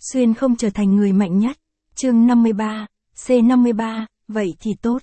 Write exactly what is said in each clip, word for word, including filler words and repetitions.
xuyên không trở thành người mạnh nhất. Chương năm mươi ba, C năm mươi ba, vậy thì tốt.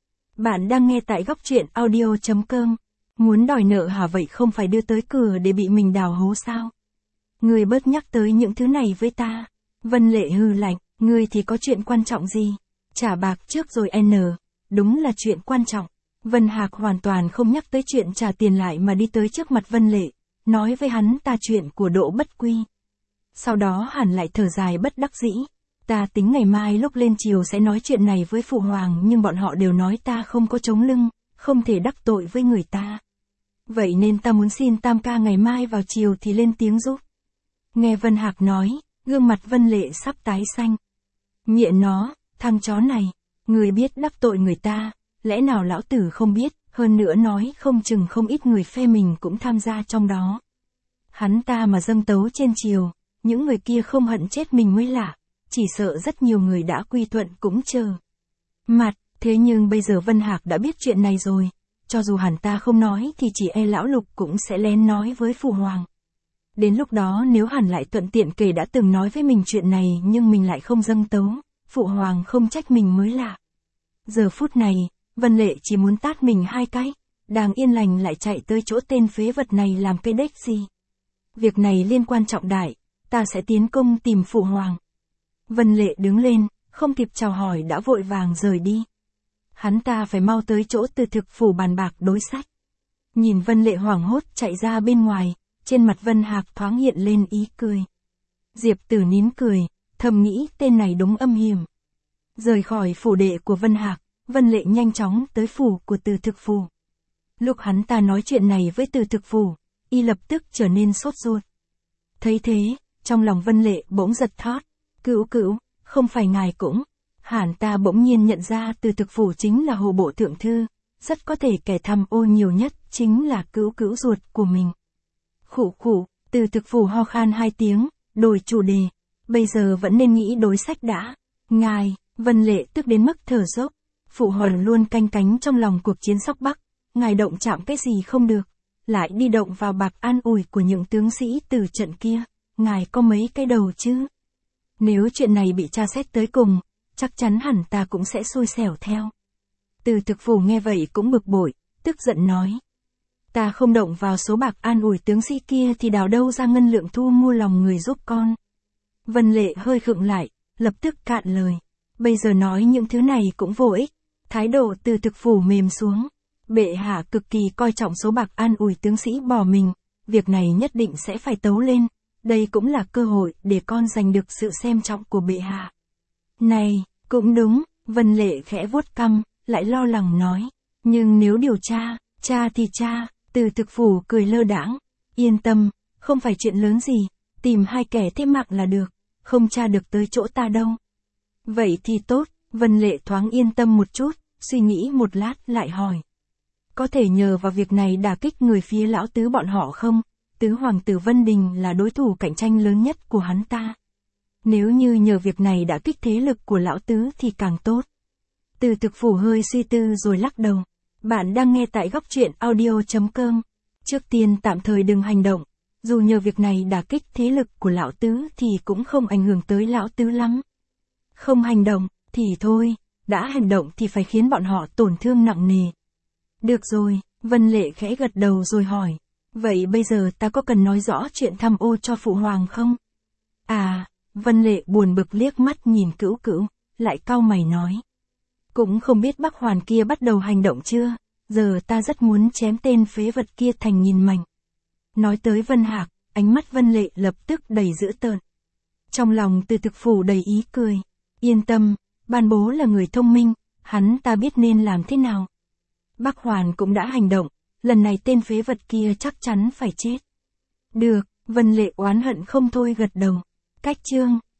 Bạn đang nghe tại góc truyện audio chấm com. Muốn đòi nợ hả, vậy không phải đưa tới cửa để bị mình đào hố sao? Ngươi bớt nhắc tới những thứ này với ta. Vân Lệ hừ lạnh, ngươi thì có chuyện quan trọng gì? Trả bạc trước rồi N, đúng là chuyện quan trọng. Vân Hạc hoàn toàn không nhắc tới chuyện trả tiền lại mà đi tới trước mặt Vân Lệ, nói với hắn ta chuyện của Đỗ Bất Quy. Sau đó hắn lại thở dài bất đắc dĩ. Ta tính ngày mai lúc lên chiều sẽ nói chuyện này với Phụ Hoàng, nhưng bọn họ đều nói ta không có chống lưng, không thể đắc tội với người ta. Vậy nên ta muốn xin Tam ca ngày mai vào chiều thì lên tiếng giúp. Nghe Vân Hạc nói, gương mặt Vân Lệ sắp tái xanh. Mẹ nó, thằng chó này, người biết đắc tội người ta, lẽ nào lão tử không biết, hơn nữa nói không chừng không ít người phe mình cũng tham gia trong đó. Hắn ta mà dâng tấu trên chiều, những người kia không hận chết mình mới lạ, chỉ sợ rất nhiều người đã quy thuận cũng chờ. Mặt, thế nhưng bây giờ Vân Hạc đã biết chuyện này rồi, cho dù hắn ta không nói thì chỉ e lão Lục cũng sẽ lén nói với Phụ Hoàng. Đến lúc đó nếu hắn lại thuận tiện kể đã từng nói với mình chuyện này nhưng mình lại không dâng tấu, Phụ Hoàng không trách mình mới lạ. Giờ phút này, Vân Lệ chỉ muốn tát mình hai cái, đang yên lành lại chạy tới chỗ tên phế vật này làm cái đếch gì. Việc này liên quan trọng đại, ta sẽ tiến công tìm Phụ Hoàng. Vân Lệ đứng lên, không kịp chào hỏi đã vội vàng rời đi. Hắn ta phải mau tới chỗ Từ Thực phủ bàn bạc đối sách. Nhìn Vân Lệ hoảng hốt chạy ra bên ngoài, trên mặt Vân Hạc thoáng hiện lên ý cười. Diệp Tử nín cười, thầm nghĩ tên này đúng âm hiểm. Rời khỏi phủ đệ của Vân Hạc, Vân Lệ nhanh chóng tới phủ của Từ Thực phủ. Lúc hắn ta nói chuyện này với Từ Thực phủ, y lập tức trở nên sốt ruột. Thấy thế, trong lòng Vân Lệ bỗng giật thót. Cữu cữu, không phải ngài cũng. Hắn ta bỗng nhiên nhận ra Từ Thực phủ chính là Hồ Bộ Thượng Thư, rất có thể kẻ tham ô nhiều nhất chính là cữu cữu ruột của mình. Khụ khụ, Từ Thực phủ ho khan hai tiếng, đổi chủ đề. Bây giờ vẫn nên nghĩ đối sách đã. Ngài, Vân Lệ tức đến mức thở dốc. Phụ Hoàng luôn canh cánh trong lòng cuộc chiến Sóc Bắc. Ngài động chạm cái gì không được, lại đi động vào bạc an ủi của những tướng sĩ từ trận kia. Ngài có mấy cái đầu chứ? Nếu chuyện này bị tra xét tới cùng, chắc chắn hẳn ta cũng sẽ xui xẻo theo. Từ Thực phủ nghe vậy cũng bực bội, tức giận nói. Ta không động vào số bạc an ủi tướng sĩ kia thì đào đâu ra ngân lượng thu mua lòng người giúp con. Vân Lệ hơi khựng lại, lập tức cạn lời. Bây giờ nói những thứ này cũng vô ích. Thái độ Từ Thực phủ mềm xuống. Bệ hạ cực kỳ coi trọng số bạc an ủi tướng sĩ bỏ mình. Việc này nhất định sẽ phải tấu lên. Đây cũng là cơ hội để con giành được sự xem trọng của bệ hạ. Này, cũng đúng, Vân Lệ khẽ vuốt cằm, lại lo lắng nói. Nhưng nếu điều tra, tra thì tra, Từ Thực phủ cười lơ đãng. Yên tâm, không phải chuyện lớn gì, tìm hai kẻ thế mạng là được, không tra được tới chỗ ta đâu. Vậy thì tốt, Vân Lệ thoáng yên tâm một chút, suy nghĩ một lát lại hỏi. Có thể nhờ vào việc này đả kích người phía lão tứ bọn họ không? Tứ hoàng tử Vân Đình là đối thủ cạnh tranh lớn nhất của hắn ta. Nếu như nhờ việc này đã kích thế lực của lão tứ thì càng tốt. Từ Thực phủ hơi suy tư rồi lắc đầu. Bạn đang nghe tại góc truyện audio chấm com. Trước tiên tạm thời đừng hành động. Dù nhờ việc này đả kích thế lực của lão tứ thì cũng không ảnh hưởng tới lão tứ lắm. Không hành động, thì thôi. Đã hành động thì phải khiến bọn họ tổn thương nặng nề. Được rồi, Vân Lệ khẽ gật đầu rồi hỏi. Vậy bây giờ ta có cần nói rõ chuyện tham ô cho Phụ Hoàng không? À, Vân Lệ buồn bực liếc mắt nhìn Cữu Cữu, lại cau mày nói. Cũng không biết Bắc Hoàn kia bắt đầu hành động chưa, giờ ta rất muốn chém tên phế vật kia thành nghìn mảnh. Nói tới Vân Hạc, ánh mắt Vân Lệ lập tức đầy dữ tợn. Trong lòng Từ Thực phủ đầy ý cười. Yên tâm, Ban bố là người thông minh, hắn ta biết nên làm thế nào. Bắc Hoàn cũng đã hành động, lần này tên phế vật kia chắc chắn phải chết. Được, Vân Lệ oán hận không thôi gật đầu. Cách chương